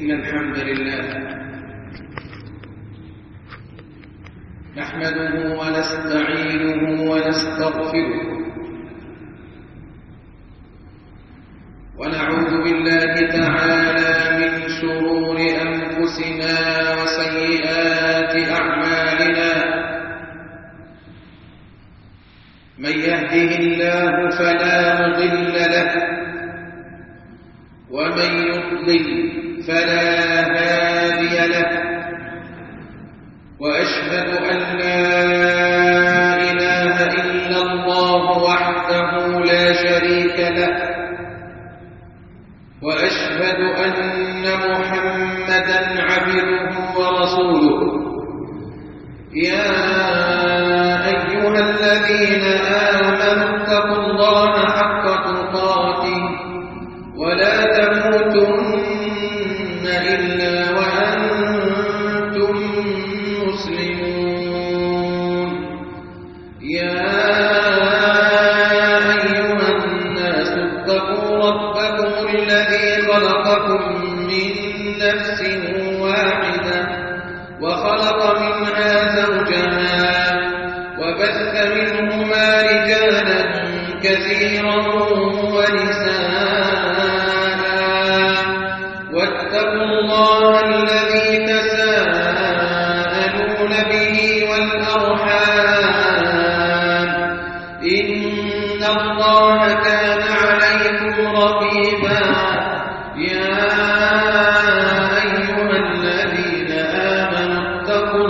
إن الحمد لله نحمده ونستعينه ونستغفره ونعوذ بالله تعالى من شرور أنفسنا وسيئات أعمالنا من يهده الله فلا مضل له ومن يضلل فلا هادي له وأشهد أن لا إله إلا الله وحده لا شريك له وأشهد أن محمدا عبده ورسوله يا أيها الذين آمنوا اتقوا الله حق تقاته ولا تموتن إلا وأنتم مسلمون يا أيها الناس اتقوا ربكم الذي خلقكم من نفس واحدة وخلق منها زوجها وبث منهما رجالا كثيرا ونساء واتقوا الله الذي تساءلون به والأرحام إن الله كان عليكم رقيبا يا أيها الذين آمنوا اتقوا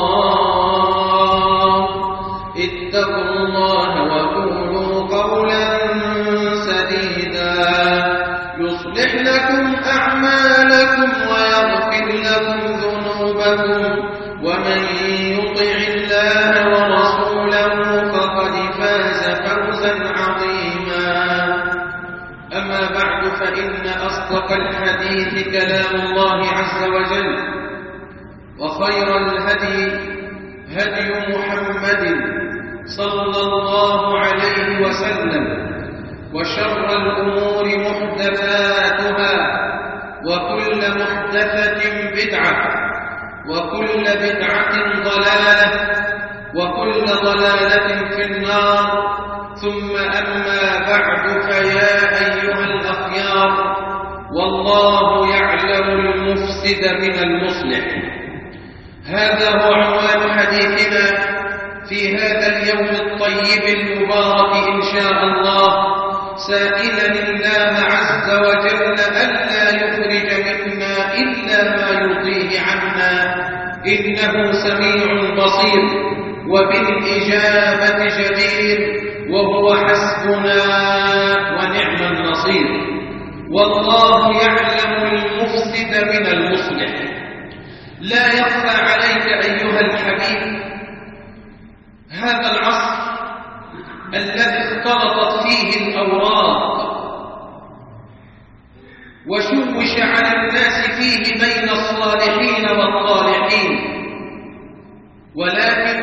الله وقولوا قولا سديدا يصلح لكم أعمالكم ويغفر لكم ذنوبكم ومن يطع الله ورسوله فقد فاز فوزا عظيما أما بعد فإن أصدق الحديث كلام الله عز وجل وخير الهدي هدي محمد صلى الله عليه وسلم وشر الأمور محدثاتها وكل محدثة بدعة وكل بدعة ضلالة وكل ضلالة في النار ثم أما بعد فيا أيها الأخيار والله يعلم المفسد من المصلح هذا هو عنوان حديثنا في هذا اليوم الطيب المبارك إن شاء الله سائلا الله عز وجل ألا يخرج منا إلا ما يرضيه عنا إنه سميع بصير وبالإجابة جدير وهو حسبنا ونعم النصير والله يعلم المفسد من المصلح لا يخفى عليك أيها الحبيب هذا العصر الذي اختلطت فيه الأوراق وشوش على الناس فيه بين الصالحين والطالحين ولكن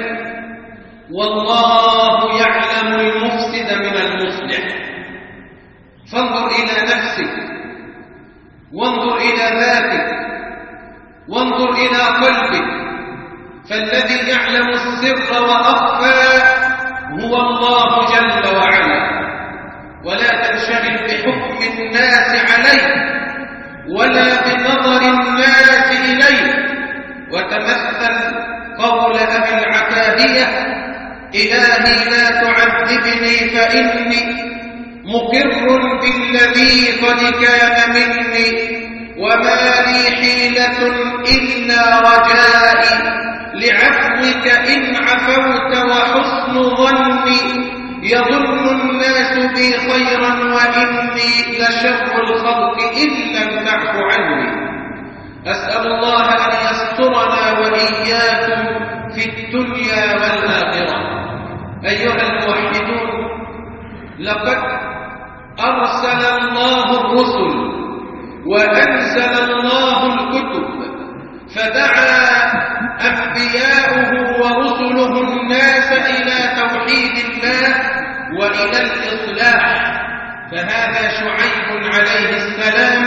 والله يعلم المفسد من المصلح فانظر إلى نفسك وانظر إلى ذاتك وانظر إلى قلبك فالذي يعلم السر وأخفى هو الله جل وعلا ولا تنشغل بحكم الناس عليه ولا بنظر الناس إليه وتمثل قول أبي العتاهية إلهي لا تعذبني فإني مقر بالذي قد كان مني وما لي حيلة إلا رجائي لعفوك إن عفوت وحسن ظني يظن الناس بي خيرا وإني لشر الخلق إن لم تعف عني أسأل الله أن يسترنا وإياكم في الدنيا والآخرة أيها الموحدون لقد أرسل الله الرسل وأنزل الله الكتب فدعا أنبياؤه ورسله الناس إلى توحيد الله وإلى الإصلاح فهذا شعيب عليه السلام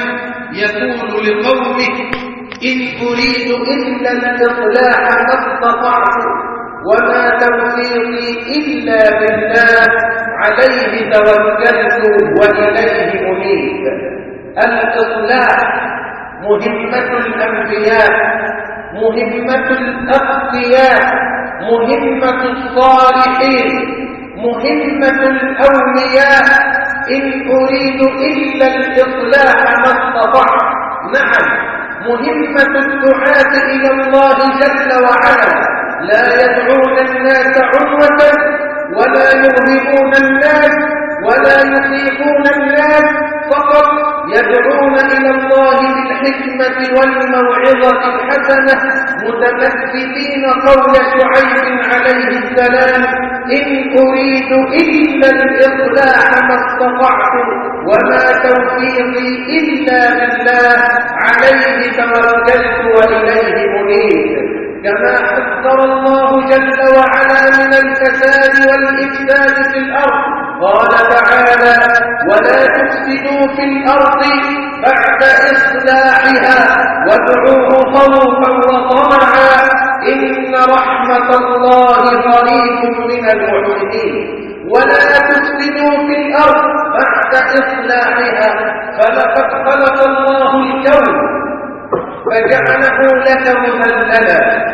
يقول لقومه: إن أريد إلا الإصلاح ما استطعت وما توفيقي إلا بالله عليه توكلت وإليه أنيب. الإصلاح مهمة الأنبياء، مهمة الأتقياء، مهمة الصالحين، مهمة الأولياء. إن أريد إلا الإصلاح ما استطعت. نعم، مهمة الدعاة إلى الله جل وعلا لا يدعون الناس عنوة ولا يرهبون الناس ولا يخيفون الناس، فقط يدعون إلى الله بالحكمة والموعظة الحسنة، متمثلين قول شعيب عليه السلام: إن أريد إلا الإصلاح ما استطعت وما توفيقي إلا بالله عليه توكلت وإليه أنيب. كما حذر الله جل وعلا من الفساد والإفساد في الأرض، قال تعالى: ولا تفسدوا في الأرض بعد إصلاحها وادعوه خوفا وطمعا إن رحمة الله قريب من المحسنين. ولا تفسدوا في الأرض بعد إصلاحها، فلقد خلق الله الكون فجعله لك مذللا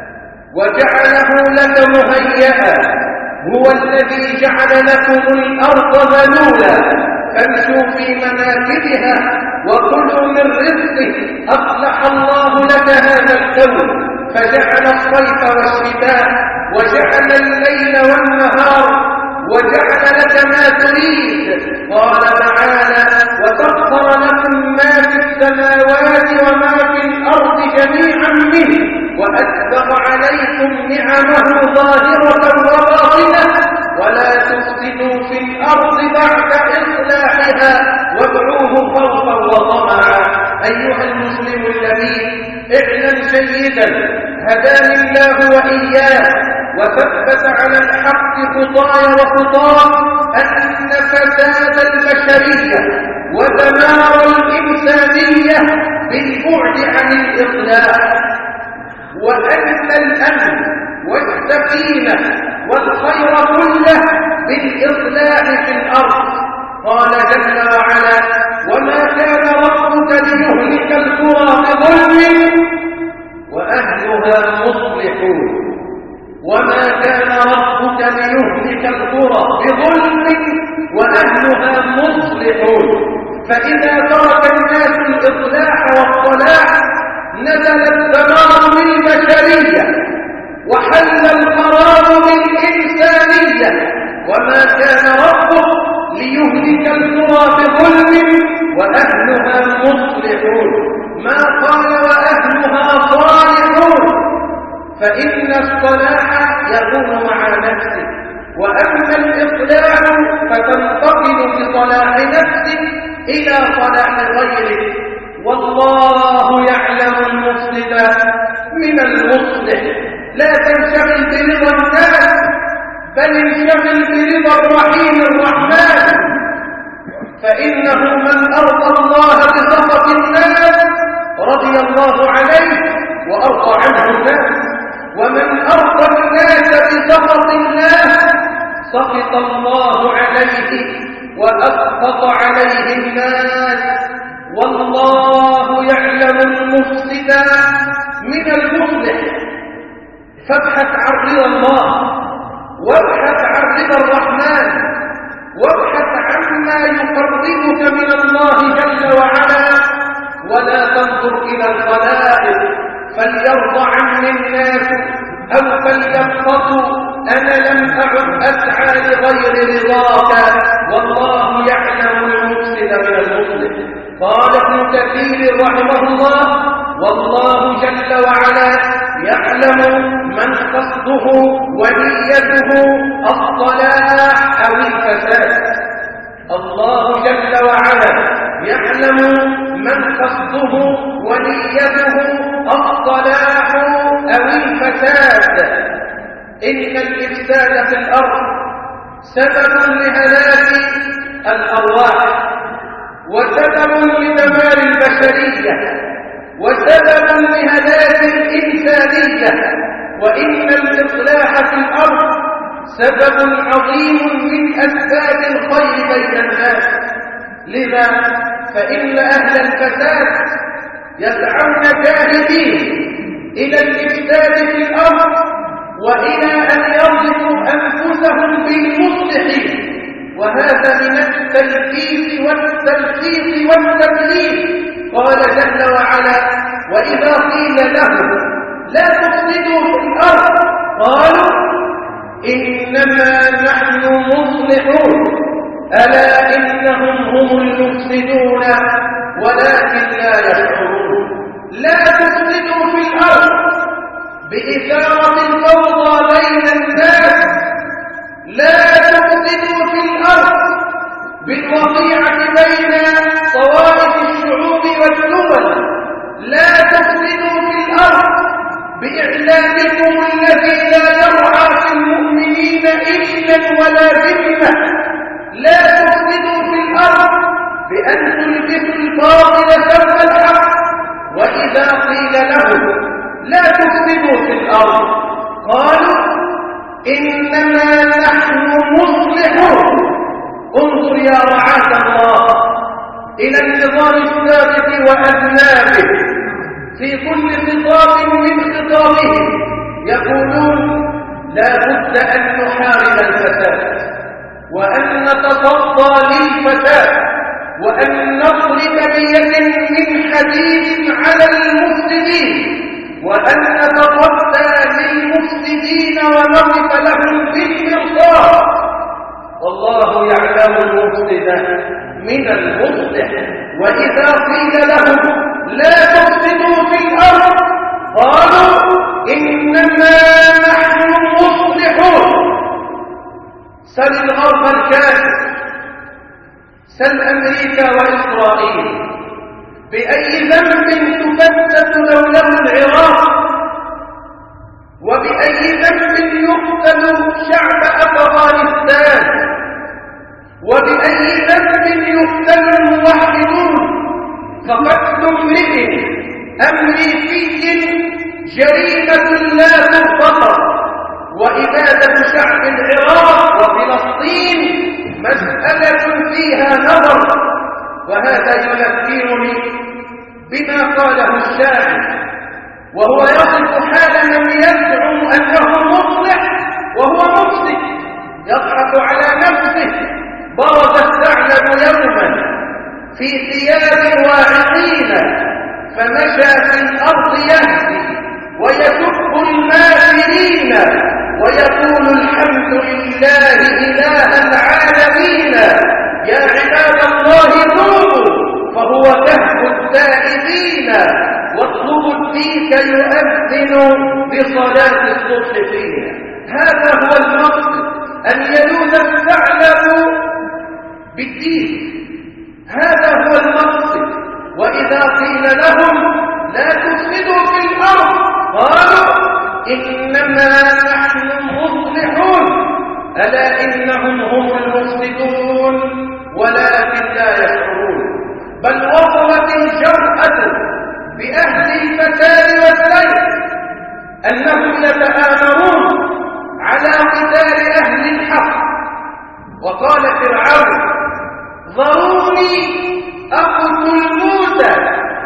وجعله لك مهيئا. هو الذي جعل لكم الأرض ذلولا فامشوا في مناكبها وكلوا من رزقه. أصلح الله لك هذا الكون فجعل الصيف والشتاء وجعل الليل والنهار وجعل لك ما تريد. قال تعالى: وسخر لكم ما في السماوات وما في الأرض جميعا منه وأسبغ عليكم نعمه ظاهرة وباطنة ولا تفسدوا في الأرض بعد إصلاحها وادعوه خوفا وطمعا. أيها المسلم اللبيب، اعلم جيدا هداني الله وإياه وثبت على الحق خطاي وخطاه أن فساد البشرية ودمار الإنسانية بالبعد عن الإصلاح، وأن الأمن والسكينة والخير كله بالإصلاح في الأرض. قال جل وعلا: وما كان ربك ليهلك القرى بظلم وأهلها مصلحون. وما كان ربك ليهلك القرى بظلم وأهلها مصلحون. فإذا ترك الناس الإصلاح والصلاح نزل الدمار بالبشرية وحل الخراب بالإنسانية. وما كان ربك ليهلك القرى بظلم وأهلها مصلحون، ما قال وأهلها صالحون، فإن الصلاح يكون مع نفسه، وأما الإصلاح فتنتقل بصلاح نفسك إلى صلاح غيرك. والله يعلم المفسد من المصلح. لا تنشغل برضا الناس بل انشغل برضا الرحيم الرحمن، فإنه من أرضى الله بسخط الناس رضي الله عليه وأرضى عنه الناس، ومن أرضى الناس بسخط الله سخط الله عليه وأسخط عليه الناس. والله يعلم المفسد من المصلح. فابحث عن رضا الله وابحث عن رضا الرحمن وابحث عما يقربك من الله جل وعلا، ولا تنظر إلى الخلائق فليرضى عني الناس أو فليبسطوا، أنا لم أعد أسعى لغير رضاك. والله يعلم المفسد من المصلح. قال ابن كثير رحمه الله: والله جل وعلا يعلم من قصده ونيته الصلاح أو الفساد. الله جل وعلا يعلم من قصده ونيته الصلاح أو الفساد. إن الإفساد في الأرض سبب لهلاك الأرواح وسبب لدمار البشرية وسبب لهلاك الإنسانية، وإن الإصلاح في الأرض سبب عظيم من أسباب الخير بين الناس. لذا فإن أهل الفساد يسعون جاهدين إلى الإفساد في الأرض وإلى أن يربطوا أنفسهم بالمصلحين، وهذا من التلفيق والتلفيق والتدليل. قال جل وعلا: وإذا قيل لهم لا تفسدوا في الأرض قالوا إنما نحن مصلحون ألا إنهم هم المفسدون ولكن لا يشعرون. لا تفسدوا في الأرض بإثارة الفوضى بين الناس، لا تفسدوا في الأرض بالوقيعة بين طوائف الشعوب والدول، لا تفسدوا في الأرض بإعلانكم الذي لا يرعى في المؤمنين إلا ولا ذمة، لا تفسدوا في الأرض بأن تلبسوا الباطل ثوب الحق. وإذا قيل لهم لا تفسدوا في الأرض قالوا إنما نحن مصلحون. انظر يا رعاة الله إلى النظام السابق وأذنابه، في كل خطاب من خطابهم يقولون لا بد أن نحارب الفساد وأن نتصدى للفساد وأن نضرب بيد من حديد على المفسدين وأن نتصدى للمفسدين ونقف لهم بالمرصاد. والله يعلم المفسد من المصلح. وإذا قيل لهم لا تفسدوا في الأرض قالوا إنما نحن مصلحون. سل الغرب الكافر، سل أمريكا وإسرائيل، بأي ذنب تفتت دولة العراق، وبأي ذنب يقتل شعب أفغانستان، وبأي ذنب يقتل الموحدون. فقتل امرئ أمريكي جريمة لا تغتفر، وإبادة شعب العراق وفلسطين مسألة فيها نظر. وهذا يذكرني بما قاله الشاعر وهو يصف حال من يزعم أنه مصلح وهو مفسد، يضحك على نفسه. برز الثعلب يوما في ثياب واعقين فمشى في الأرض يهدي ويسب الماثلين ويقول الحمد لله إله العالمين. يا عباد الله توبوا فهو كهف التائبين واطلبوا الديك يؤذن بصلاة الصبح فيها. هذا هو المقصد، أن يلوذ الثعلب بالدين، هذا هو المقصد. وإذا قيل لهم لا تفسدوا في الأرض قالوا إنما نحن مصلحون ألا إنهم هم المفسدون ولكن لا يشعرون. بل وصلت الجرأة بأهل الفساد والسيف أنهم يتآمرون على قتال أهل الحق. وقال فرعون ذروني أقتل موسى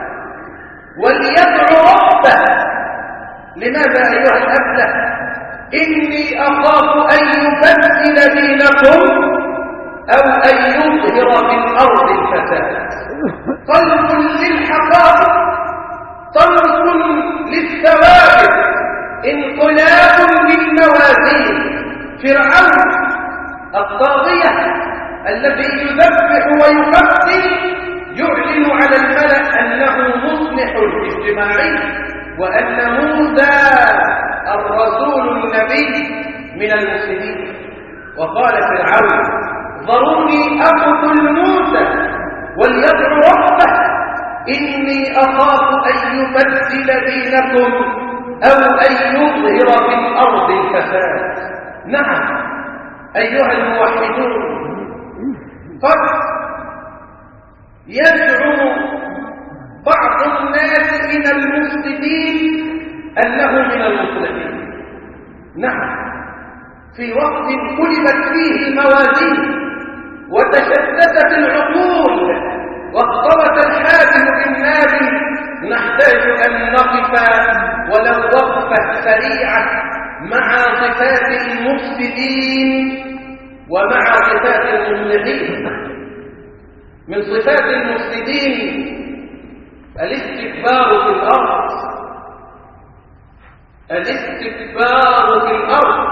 وليدع ربه. لماذا أيها الأبله؟ إني أخاف أن يبدل دينكم أو أن يظهر في الأرض الفساد. طلب للحقائق، طلب للثوابت، انقلاب للموازين. فرعون الطاغية الذي يذبح ويقتل يعلن على الملأ أنه مصلح اجتماعي وأن موسى الرسول النبي من المسلمين. وقال فرعون ذروني أقتل موسى وليدع ربه إني أخاف أن يبدل دينكم أو أن يظهر في الأرض الفساد. نعم أيها الموحدون، قد يزعم من المفسدين أنه من المصلحين. نعم، في وقت قلبت فيه الموازين وتشتتت العقول واختلط الحاكم بالنادي، نحتاج أن نقف ولو وقفة سريعة مع صفات المفسدين ومع صفات المصلحين. من صفات المفسدين الاستكبار في الأرض، الاستكبار في الأرض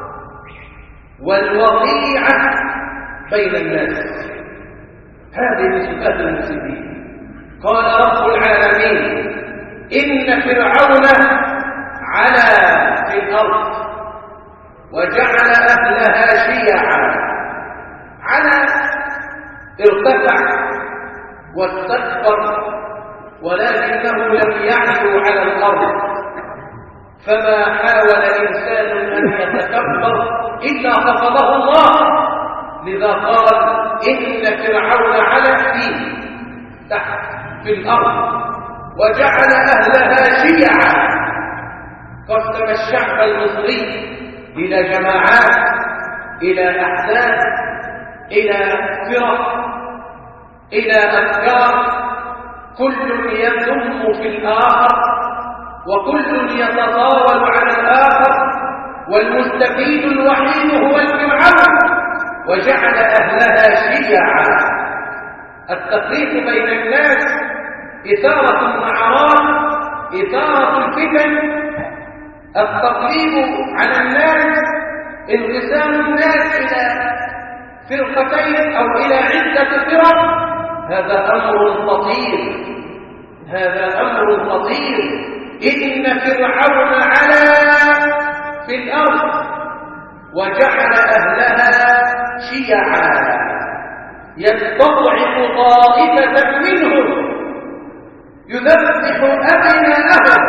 والوقيعة بين الناس، هذه من صفات المفسدين. قال رب العالمين: إن فرعون علا في الأرض وجعل أهلها شيعا. علا ارتفع واستكبر، ولكنه لم يعلو على الأرض، فما حاول إنسان أن يتكبر إلا خفضه الله. لذا قال: إن فرعون علا فيه تحت في الأرض وجعل أهلها شيعا. قسم الشعب المصري إلى جماعات، إلى أحزاب، إلى فرق، إلى أفكار، كل يذم في الآخر وكل يتطاول على الآخر، والمستفيد الوحيد هو الفرعون، وجعل أهلها شيعا. التفريق بين الناس، إثارة الأعراض، إثارة الفتن، التقليب على الناس، انقسام الناس إلى فرقتين أو إلى عدة فرق، هذا أمر خطير، هذا أمر خطير. إن فرعون علا في الأرض وجعل أهلها شيعا يستضعف طائفة منهم يذبح أبناءهم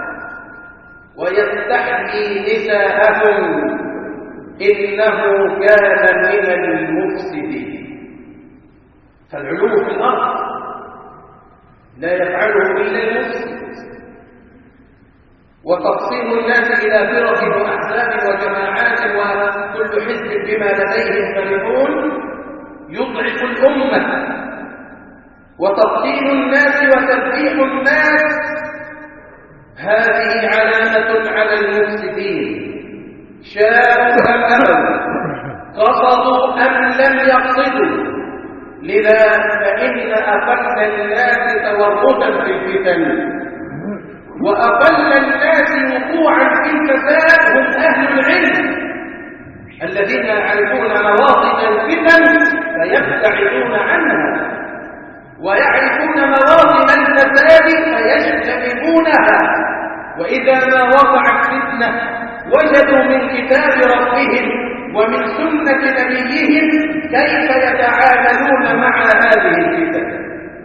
ويستحيي نساءهم إنه كان من المفسدين. فالعلو في الأرض لا يفعله إلا المفسد، وتقسيم الناس إلى فرق وأحزاب وجماعات وكل حزب بما لديهم فرحون يضعف الأمة، وتقتيل الناس وتذبيح الناس هذه علامة على المفسدين، شاءوا أم أبوا، قصدوا أم لم يقصدوا. لذا فإن أقل الناس تورطا في الفتن وأقل الناس وقوعا في الفساد هم أهل العلم الذين يعرفون مواطن الفتن فيبتعدون عنها، ويعرفون مواطن الفساد فيجتنبونها. وإذا ما وقعت فتنة وجدوا من كتاب ربهم ومن سنة نبيهم كيف يتعاملون مع هذه الفتن.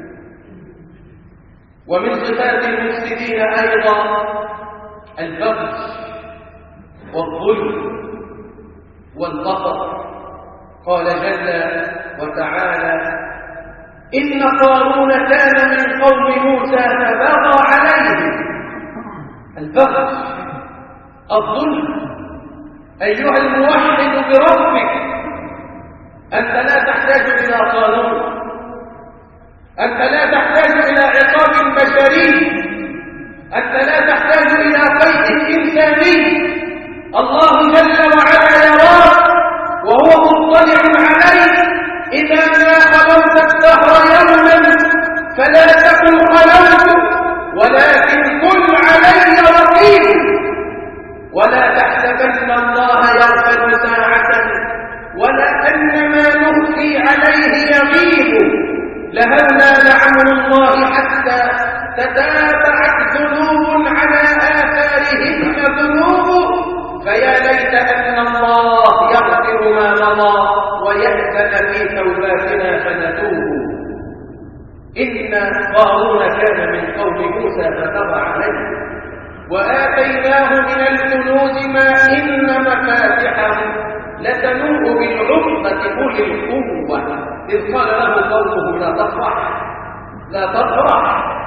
ومن صفات المفسدين أيضا البغي والظلم والبطر. قال جل وتعالى: إن قارون كان من قوم موسى فبغى عليهم. البغي، الظلم. أيها الموحد بربك، أنت لا تحتاج إلى قانون، أنت لا تحتاج إلى عقاب بشري، أنت لا تحتاج إلى قيد إنساني. الله جل وعلا يراك وهو مطلع عليك. إذا ما خلوت الدهر يوما فلا تكن خلوت، ولكن كن علي رقيب. ولا تحسبن الله يغفل ساعة ولكن ما نخفي عليه يغيب. لهولا لعمر الله حتى تتابعت ذنوب على آثارهن ذنوب، فيا ليت أن الله يغفر ما مضى ويأذن في توباتنا فنتوب. إن قارون كان من قوم موسى فبغى عليه وآتيناه من الكنوز ما إن مفاتحه لتنوء بالعصبة أولي القوة، إذ قال له قومه لا تفرح، لا تفرح،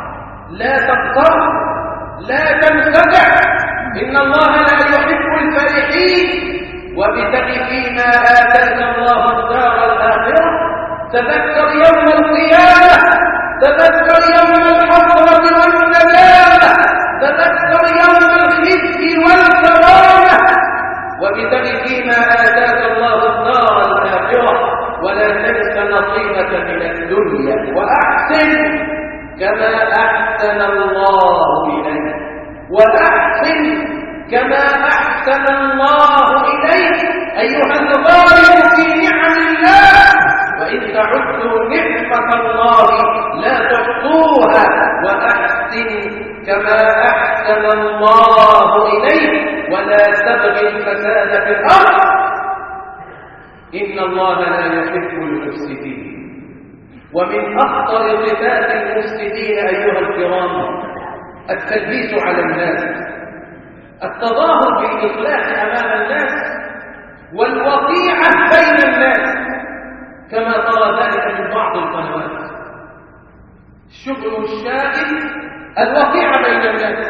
لا تغتر، لا تنخدع، إن الله لا يحب الفرحين. وابتغ فيما آتاك الله الدار الآخرة، تذكر يوم القيامة، تذكر يوم الحسرة والندامة، تذكر يوم الخزي والكرامة. وابتغ فيما آتاك الله الدار الآخرة ولا تنس نصيبك من الدنيا وأحسن كما أحسن الله إليك، وأحسن كما أحسن الله إليك أيها الغالب في نعم الله. وإن تعدوا نعمة الله لا تحصوها. وأحسن كما أحسن الله إليك ولا تبغي الفساد في الأرض إن الله لا يحب المفسدين. ومن أخطر صفات المفسدين أيها الكرام التلبيس على الناس، التظاهر بالإصلاح أمام الناس، والوقيعة بين الناس، كما ترى ذلك من بعض القنوات. الشغل الشائن الوقيعة بين الناس،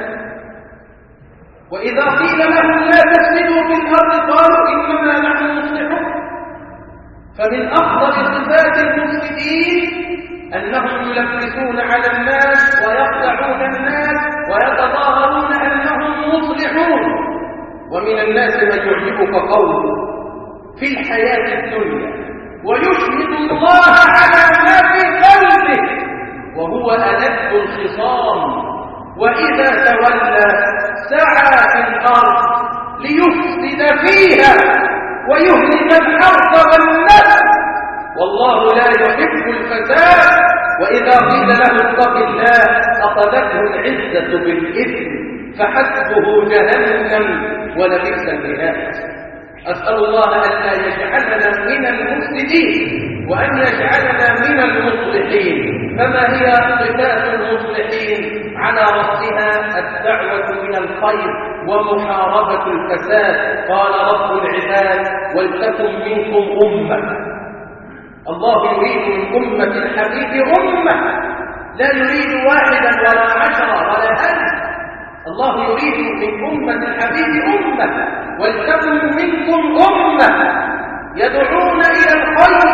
وإذا قيل لهم لا تفسدوا في الأرض قالوا إنما نحن مصلحون. فمن أخطر صفات المفسدين أنهم يلبسون على الناس ويخدعون الناس ويتظاهرون أنهم مصلحون. ومن الناس من يعجبك قوله في الحياة الدنيا ويشهد الله على ما في قلبه وهو ألد الخصام، وإذا تولى سعى في الأرض ليفسد فيها ويهلك الحرث والنسل والله لا يحب الفساد. وإذا قيل له اتق الله أخذته العزة بالإثم فحسبه جهنم ولبئس المهاد. أسأل الله أن لا يجعلنا من المفسدين وأن يجعلنا من المصلحين. فما هي صفات المصلحين؟ على رأسها الدعوة إلى الخير ومحاربة الفساد. قال رب العباد ولتكن منكم أمة. الله يريد من أمة الحبيب أمة، لا يريد واحدا ولا عشرة ولا ألف. الله يريد من أمة الحبيب أمة، ولتكن منكم أمة يدعون إلى الخير،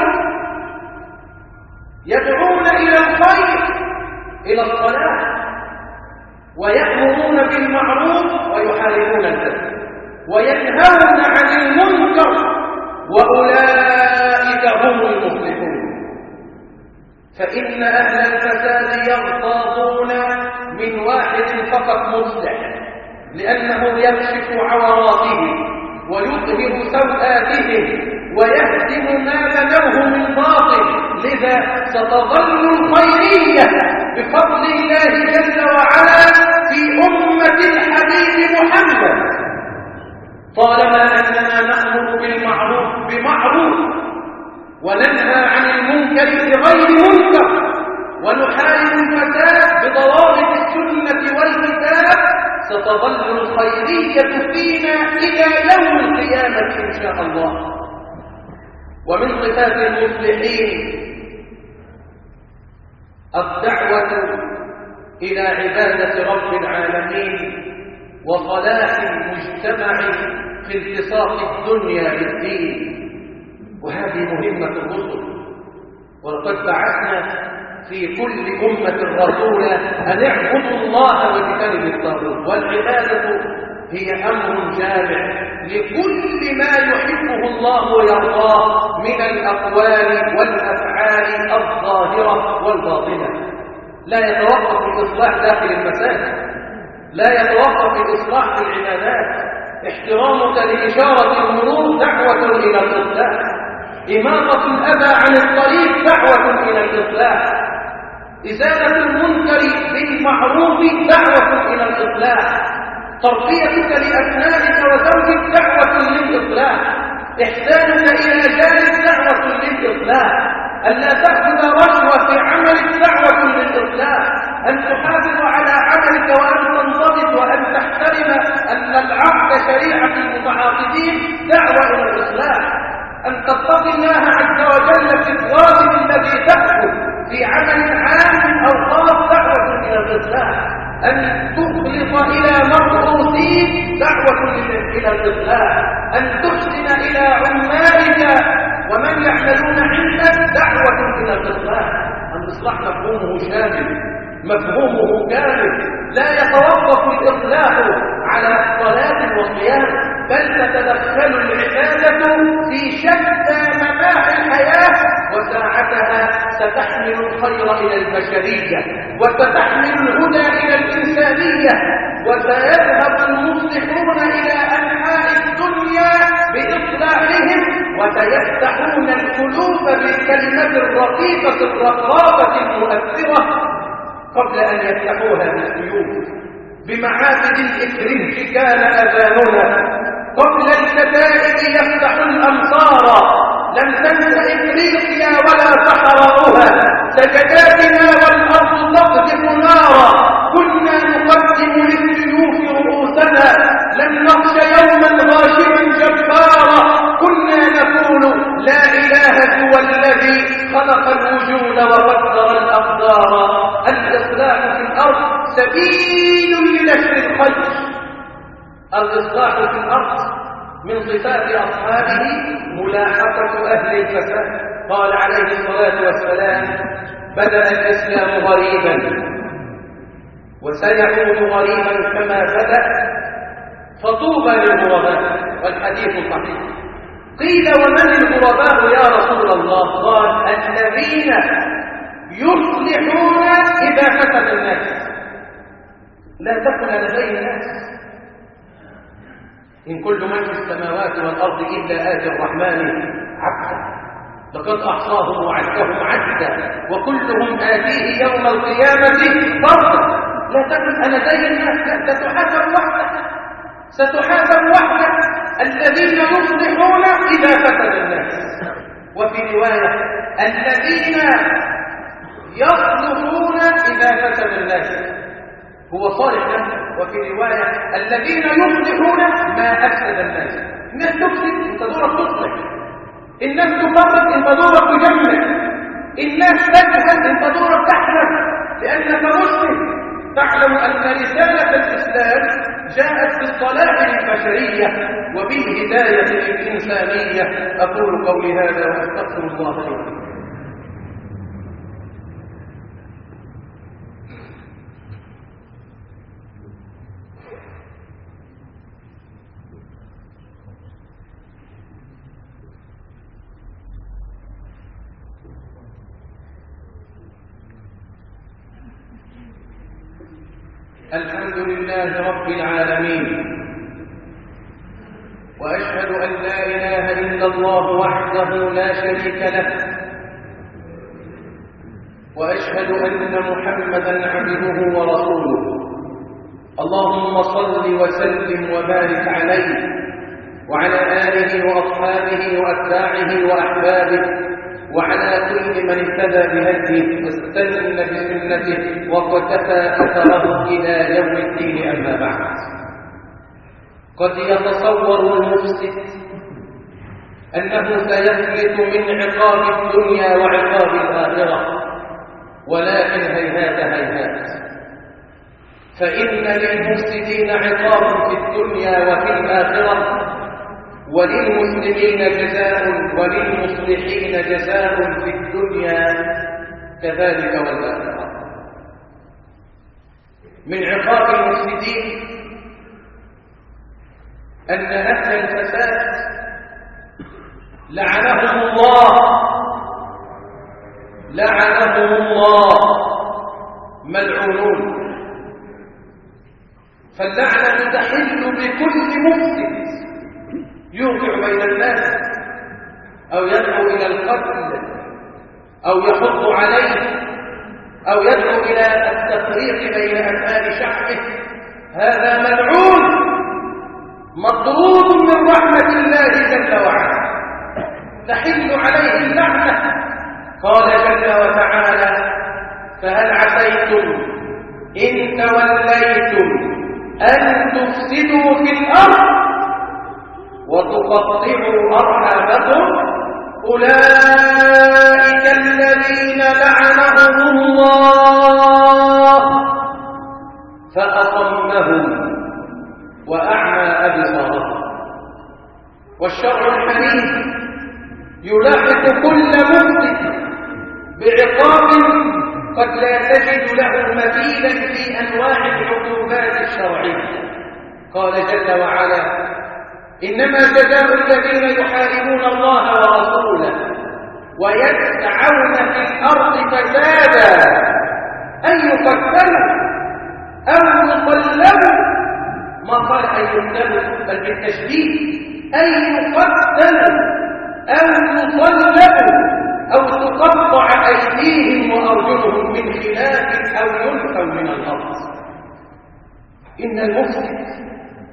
يدعون إلى الخير، إلى الصلاة، ويأمرون بالمعروف ويحاربون الفساد وينهون عن المنكر، وأولئك هم المفلحون. فإن أهل الفساد يغتاظون من واحد فقط مصلح، لأنه يكشف عوراتهم ويظهر سوءاتهم ويهدم ما بنوه من باطل. لذا ستظل الخيرية بفضل الله جل وعلا في أمة الحبيب محمد، طالما أننا نأمر بالمعروف بمعروف وننهى عن المنكر بغير منكر ونحارب الفساد بضوابط السنة والكتاب. ستظل الخيرية فينا إلى يوم القيامة إن شاء الله. ومن صفات المصلحين الدعوة إلى عبادة رب العالمين وصلاح المجتمع في التصاق الدنيا بالدين، وهذه مهمة الرسل. ولقد بعثنا في كل أمة رسولا أن اعبدوا الله واجتنبوا الطاغوت. والعبادة هي أمر جامع لكل ما يحبه الله ويرضاه من الأقوال والأفعال الظاهرة والباطنة. لا يتوقف الإصلاح داخل المساجد، لا يتوقف الإصلاح في العبادات. احترامك لإشارة المرور دعوة إلى الإصلاح، إماطة الأذى عن الطريق دعوة إلى الإصلاح، إزالة المنكر بالمعروف دعوة إلى الإصلاح، تربيتك لأبنائك وزوجك دعوة للإصلاح، إحسانك إلى جارك دعوة للإصلاح، ألا تأخذ رشوة في عملك دعوة للإصلاح، أن تحافظ على عملك وأن تنضبط وأن تحترم أن العقد شريعة المتعاقدين دعوة إلى الإصلاح، أن تتقي الله عز وجل في الواجب الذي تأخذ في عمل عام أو خاص دعوة إلى الإصلاح. أن تخلص إلى مرؤوسين دعوة إلى الإصلاح، أن تحسن إلى عمالك ومن يعملون عندك دعوة إلى الإصلاح. الإصلاح مفهومه شامل، مفهومه كامل، لا يتوقف الإصلاح على صلاة وصيام، بل تتدخل العبادة في شتى مناحي الحياة، وساعتها ستحمل الخير إلى البشرية، وستحمل الهدى إلى الإنسانية، وسيذهب المصلحون إلى أنحاء الدنيا بإصلاحهم، وسيفتحون القلوب بالكلمة الرقيقة الرقابة المؤثرة قبل أن يفتحوها بالسيوف. بمعابد الإفرنج كان أذاننا قبل الكتائب يفتح الأمصار، لم تنس إفريقيا ولا صحراؤها، سجداتنا والأرض تقذف نارا، كنا نقدم للسيوف رؤوسنا، لم نخش يوما غاشما جبارا، كنا نقول لا إله سوى الذي خلق الوجود وقدر الأقدار. الإصلاح في الأرض سبيل لنشر الخير. الإصلاح في الأرض من صفات أصحابه ملاحقة أهل الفساد. قال عليه الصلاة والسلام: بدأ الإسلام غريبا وسيعود غريبا كما بدأ، فطوبى للغرباء. والحديث صحيح. قيل: ومن الغرباء يا رسول الله؟ قال: الذين يصلحون إذا فسد الناس. لا تكن لدي الناس. إن كل من في السماوات والأرض إلا آتي الرحمن عبدا، لقد أحصاهم وعدهم عدا، وكلهم آتيه يوم القيامة فردا. لا تكن أنا زي الناس، لا، ستحاسب وحدك، ستحاسب وحدك. الذين يصلحون إذا فسد الناس. وفي رواية: الذين يصلحون إذا فسد الناس. هو صالح نفسه. وفي رواية: الذين يصلحون ما أفسد الناس. الناس تفسد، انت دورك تصلح. الناس تفرق، انت دورك تجمل. الناس تجهل، انت دورك تحمل، لأنك مسلم. تعلم أن رسالة الإسلام جاءت بالصلاح للبشرية وبالهداية للإنسانية. أقول قولي هذا وأستغفر الله لي ولكم. الحمد لله رب العالمين، وأشهد أن لا إله إلا الله وحده لا شريك له، وأشهد أن محمدا عبده ورسوله. اللهم صل وسلم وبارك عليه وعلى آله وأصحابه وأتباعه وأحبابه وعلى كل من اهتدى بهديه واستنى بسنته وقتفى أثره إلى يوم الدين. أما بعد، قد يتصور المفسد أنه سيفلت من عقاب الدنيا وعقاب الآخرة، ولكن هيهات هيهات، فإن للمفسدين عقاب في الدنيا وفي الآخرة، وللمسلمين جزاء وللمصلحين جزاء في الدنيا كذلك والآخرة. من عقاب المفسدين أن أهل الفساد لعنهم الله ملعونون. فاللعنة تحل بكل مفسد يوقع بين الناس، أو يدعو إلى القتل، أو يحض عليه، أو يدعو إلى التفريق بين أبناء شعبه. هذا ملعون مطرود من رحمة الله جل وعلا، تحل عليه اللعنة. قال جل وتعالى: فهل عسيتم إن توليتم أن تفسدوا في الأرض وتقطعوا أرحامكم أولئك الذين لعنهم الله وأصمهم وأعمى أبصارهم. والشرع الحنيف يلاحق كل مفسد بعقاب قد لا تجد له مثيلا في أنواع العقوبات الشرعية. قال جل وعلا: إنما جزاء الذين يحاربون الله ورسوله ويسعون في الأرض فسادا أن يقتلوا أو يصلبوا. ما قال أن يقتلوا بل بالتشديد، أن يقتلوا أو يصلبوا أو تقطع أيديهم وأرجلهم من خلاف أو يلقوا من الأرض. إن المفسد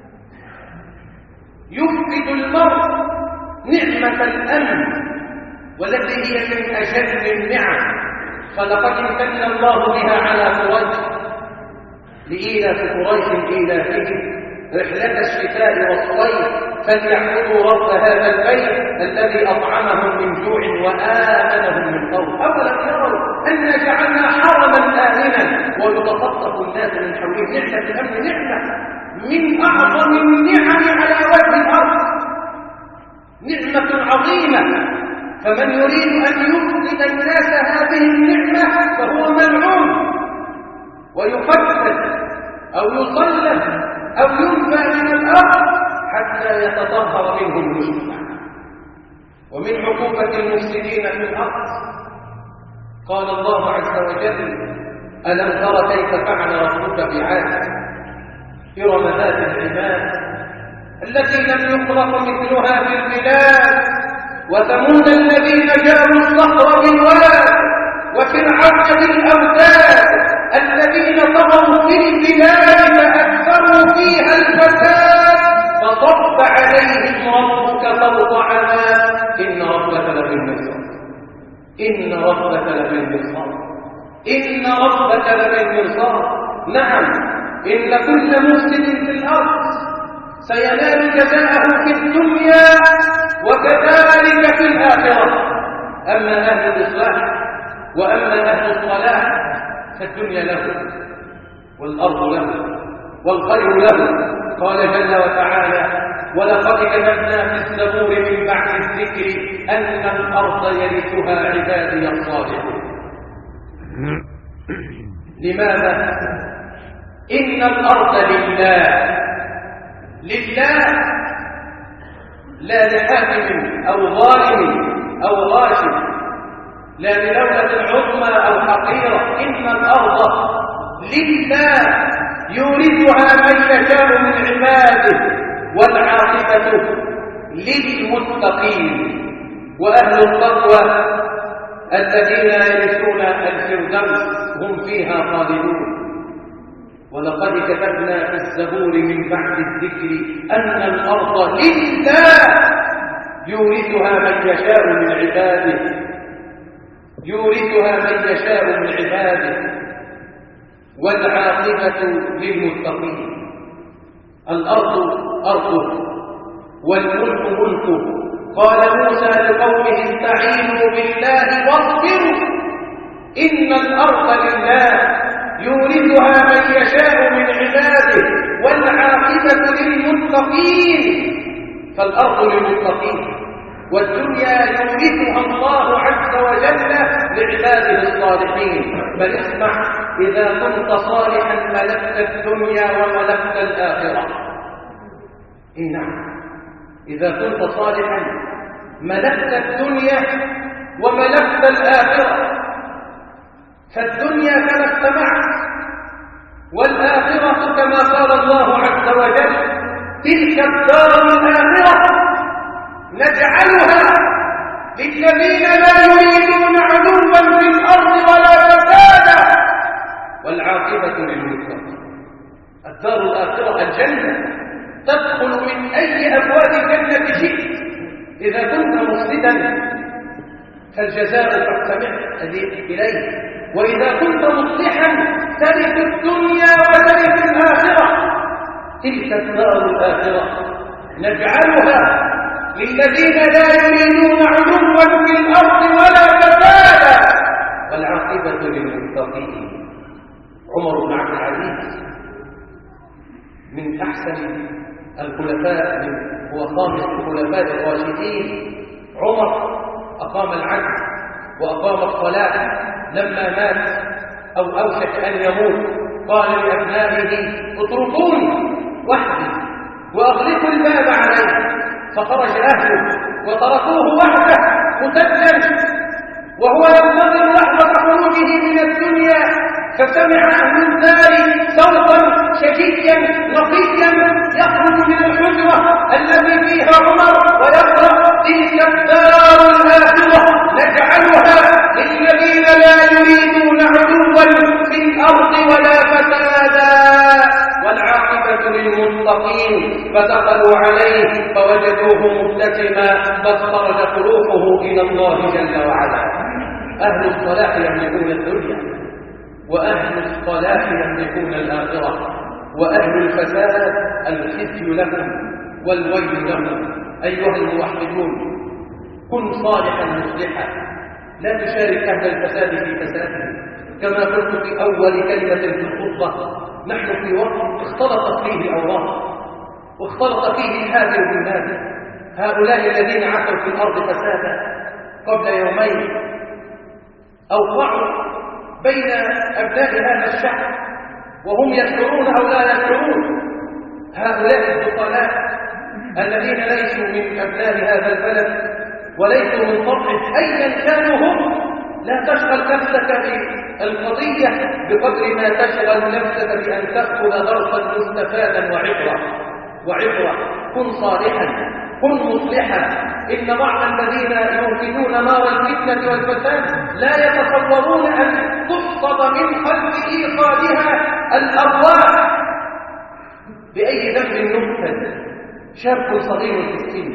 يفقد المرء نعمة الأمن والتي هي من أجل النعم، فلقد امتن الله بها على قريش لإيلاف قريش إيلافهم رحلة الشتاء والصيف فليعبدوا رب هذا البيت الذي أطعمهم من جوع وآمنهم من خوف. أولم يروا أنا جعلنا حرما آمنا ويتخطف الناس من حولهم. نعمة الأمن نعمة من أعظم النعم على وجه الأرض، نعمة عظيمة، فمن يريد أن يفسد الناس هذه النعمة فهو ملعون ويقتل أو يصلب أو ينفى من الأرض حتى يتطهر منه المجتمع. ومن عقوبة المفسدين في الأرض قال الله عز وجل: ألم تر كيف فعل ربك بعاد إرم ذات العماد التي لم يخلق مثلها في البلاد وثمود الذين جابوا الصخر بالواد وفرعون ذي الأوتاد الذين طغوا في البلاد فأكثروا فيها الفساد فصب عليهم ربك فوق عذاب إن ربك لبالمرصاد. إن ربك لبالمرصاد. إن ربك لبالمرصاد. نعم، إن كل مفسد في الأرض سينال جزاءه في الدنيا وكذلك في الآخرة. أما أهل الإصلاح وأما أهل الصلاح فالدنيا له والأرض له والخير له. قال جل وتعالى: ولقد كتبنا في الزبور من بعد الذكر أن الأرض يرثها عبادي الصالحون. لماذا؟ إن الأرض لله، لله لا لحاكم أو ظالم أو غاشم، لا لدولة عظمى أو حقيرة. إن الأرض لله يورثها من يشاء من عباده والعاقبة للمتقين. وأهل التقوى الذين يرثون الفردوس هم فيها خالدون. ولقد كتبنا في الزبور من بعد الذكر أن الأرض لله يورثها من يشاء من عباده، يورثها من يشاء من عباده والعاقبة للمتقين. الأرض أرضه والملك ملكه. قال موسى لقومه: استعينوا بالله واصبروا إن الأرض لله يورثها من يشاء من عباده والعاقبة للمتقين. فالأرض للمتقين والدنيا يورثها الله عز وجل لعباده الصالحين. بل اسمع: إذا كنت صالحا ملكت الدنيا وملكت الآخرة. نعم، إذا كنت صالحا ملكت الدنيا وملكت الآخرة. فالدنيا كما معك والآخرة كما قال الله عز وجل: تلك الدار الآخرة نجعلها للذين لا يريدون علوا في الأرض ولا فسادا والعاقبة للمتقين. الدار الآخرة الجنة، تدخل من أي أبواب الجنة شئت. إذا كنت مفسدا فالجزاء قد سمعت إليه، وإذا كنت مصلحا ترث الدنيا وترث الآخرة. تلك الدار الآخرة نجعلها للذين لا يريدون علوا في الأرض ولا فسادا والعاقبة للمتقين. عمر بن عبد العزيز من أحسن الخلفاء، هو خامس الخلفاء الراشدين، عمر أقام العدل وأقام الصلاة لما مات أو أوشك أن يموت قال لأبنائه اتركوني وحدي وأغلقوا الباب عليه، فخرج أهله وتركوه وحده مسجلا وهو ينتظر لحظة خروجه من الدنيا، فسمع أهل الدار صوتا شجيا نقيا يخرج من الحجرة التي فيها عمر ويقرأ تلك الدار الآخرة نجعلها للذين لا يريدون علوا في الأرض ولا فسادا والعاقبة للمتقين، فدخلوا عليه فوجدوه مبتسما بل خرج طروحه إلى الله جل وعلا. أهل الصلاح يملكون الدنيا وأهل الصلاح يملكون الآخرة، وأهل الفساد الخزي لهم والويل لهم. أيها الموحدون، كن صالحا مصلحا، لا تشارك أهل الفساد في فسادهم. كما قلت في أول كلمة في الخطبة، نحن في وقت اختلطت فيه الأوراق واختلط فيه الحاذر بالنادر. هؤلاء الذين عثروا في الأرض فسادا قبل يومين أوقعوا بين أبناء هذا الشعب وهم يشعرون أو لا يشعرون. هؤلاء الدخلاء الذين ليسوا من أبناء هذا البلد وليسوا من طبعه أيا كانوا هم، لا تشغل نفسك بالقضية بقدر ما تشغل نفسك بأن تأخذ درسا مستفادا وعبرة. كن صالحا، كن مصلحا. إن بعض الذين يوقدون نار الفتنة والفساد لا يتصورون أن تصطد من خلف إيقادها الأرواح بأي ذنب نقتل. شاب صغير في السن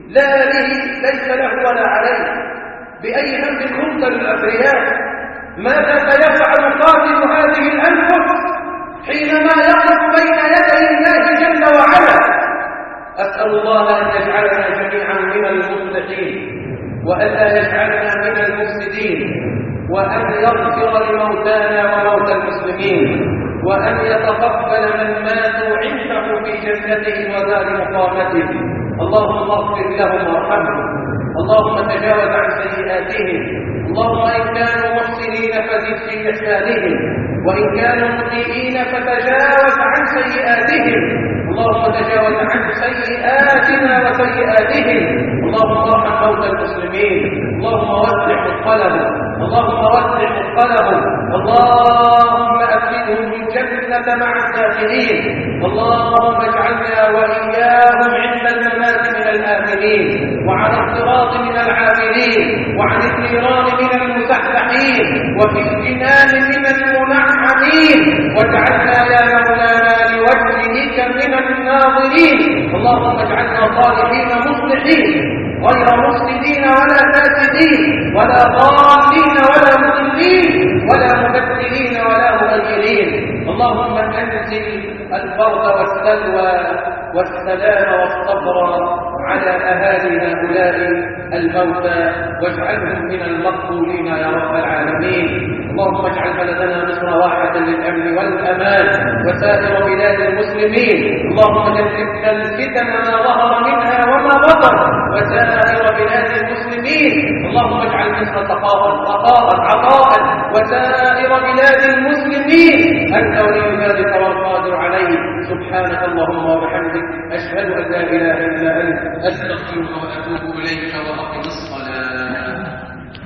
ليس له ولا عليه، بأي ذنب نقتل الأبرياء. ماذا سيفعل قاتل هذه الأنفس حينما يقف بين يدي الله جل وعلا؟ أسأل الله أن يجعلنا جميعا من المصلحين وألا يجعلنا من المفسدين، وأن يغفر لموتانا وموتى المسلمين، وأن يتقبل من ماتوا عنده في جنته ودار مقامته. اللهم اغفر لهم وارحمهم، اللهم تجاوز عن سيئاتهم، اللهم إن كانوا محسنين فزد في إحسانهم، وإن كانوا مسيئين فتجاوز عن سيئاتهم. اللهم تجاوز عن سيئاتنا وسيئاتهم. اللهم ارحم موتى المسلمين، اللهم وسع مدخلهم، اللهم وسع مدخلهم، اللهم أدخلهم الجنة مع الداخلين. اللهم اجعلنا وإياهم عند الممات من الآمنين، وعلى الصراط من العاملين، وعن النيران من المزحزحين، وفي الجنان من المنعمين، واجعلنا يا مولانا لوجهك من الناظرين. اللهم اجعلنا صالحين مصلحين غير مفسدين ولا فاسدين ولا ضالين ولا مضلين ولا مبدلين ولا مغيرين. اللهم انزل البرد والسلوى والسلام والصبر على أهالي هؤلاء الموتى، واجعلهم من المقبولين يا رب العالمين. اللهم اجعل بلدنا مصر واحة للأمن والأمان وسائر بلاد المسلمين. اللهم جنبنا الفتن ما ظهر منها وما بطن وسائر بلاد المسلمين. اللهم اجعل مصر رخاء عطاء وسائر بلاد المسلمين. أنت ولي ذلك والقادر عليه. سبحانك اللهم وبحمدك، أشهد أن لا إله إلا أنت، أستغفرك وأتوب إليك، وأقم الصلاة.